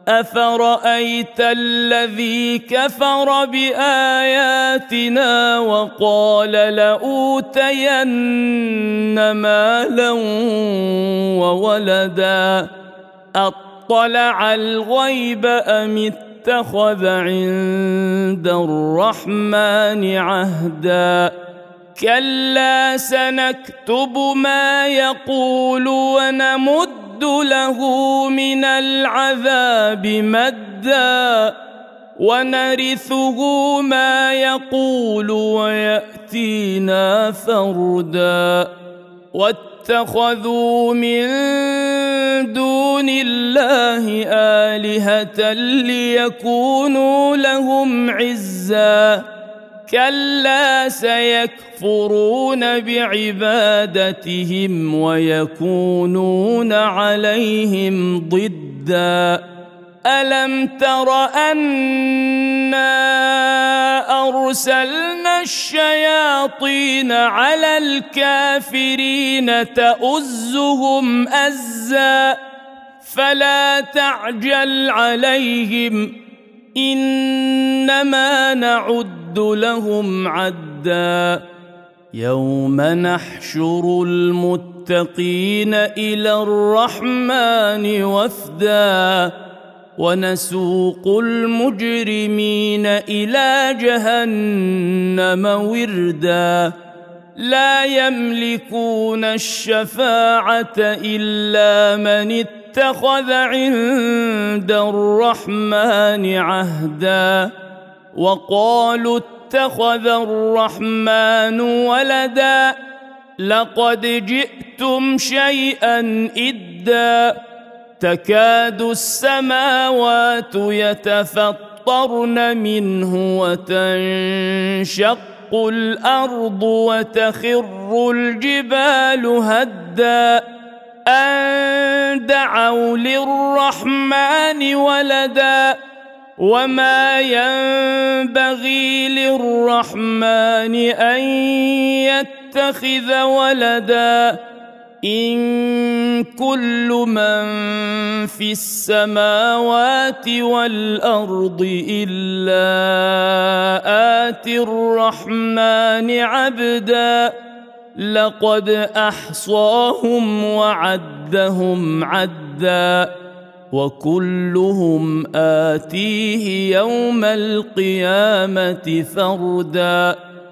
أفرأيت الذي كفر بآياتنا وقال لأوتين مالا وولدا أطلع الغيب أم اتخذ عند الرحمن عهدا كلا سنكتب ما يقول ونمد له من العذاب مدا ونرثه ما يقول ويأتينا فردا واتخذوا من دون الله آلهة ليكونوا لهم عزا كلا سيكفرون بعبادتهم ويكونون عليهم ضدا ألم تر أنا أرسلنا الشياطين على الكافرين تؤزهم أزا فلا تعجل عليهم إنما نعد لهم عدا يوم نحشر المتقين إلى الرحمن وفدا ونسوق المجرمين إلى جهنم وردا لا يملكون الشفاعة إلا من اتخذ عند الرحمن عهدا وقالوا اتخذ الرحمن ولدا لقد جئتم شيئا إدا تكاد السماوات يتفطرن منه وتنشق الأرض وتخر الجبال هدا أن دعوا للرحمن ولدا وما ينبغي للرحمن أن يتخذ ولدا إن كل من في السماوات والأرض إلا آتي الرحمن عبدا لقد أحصاهم وعدهم عدا وكلهم آتيه يوم القيامة فردا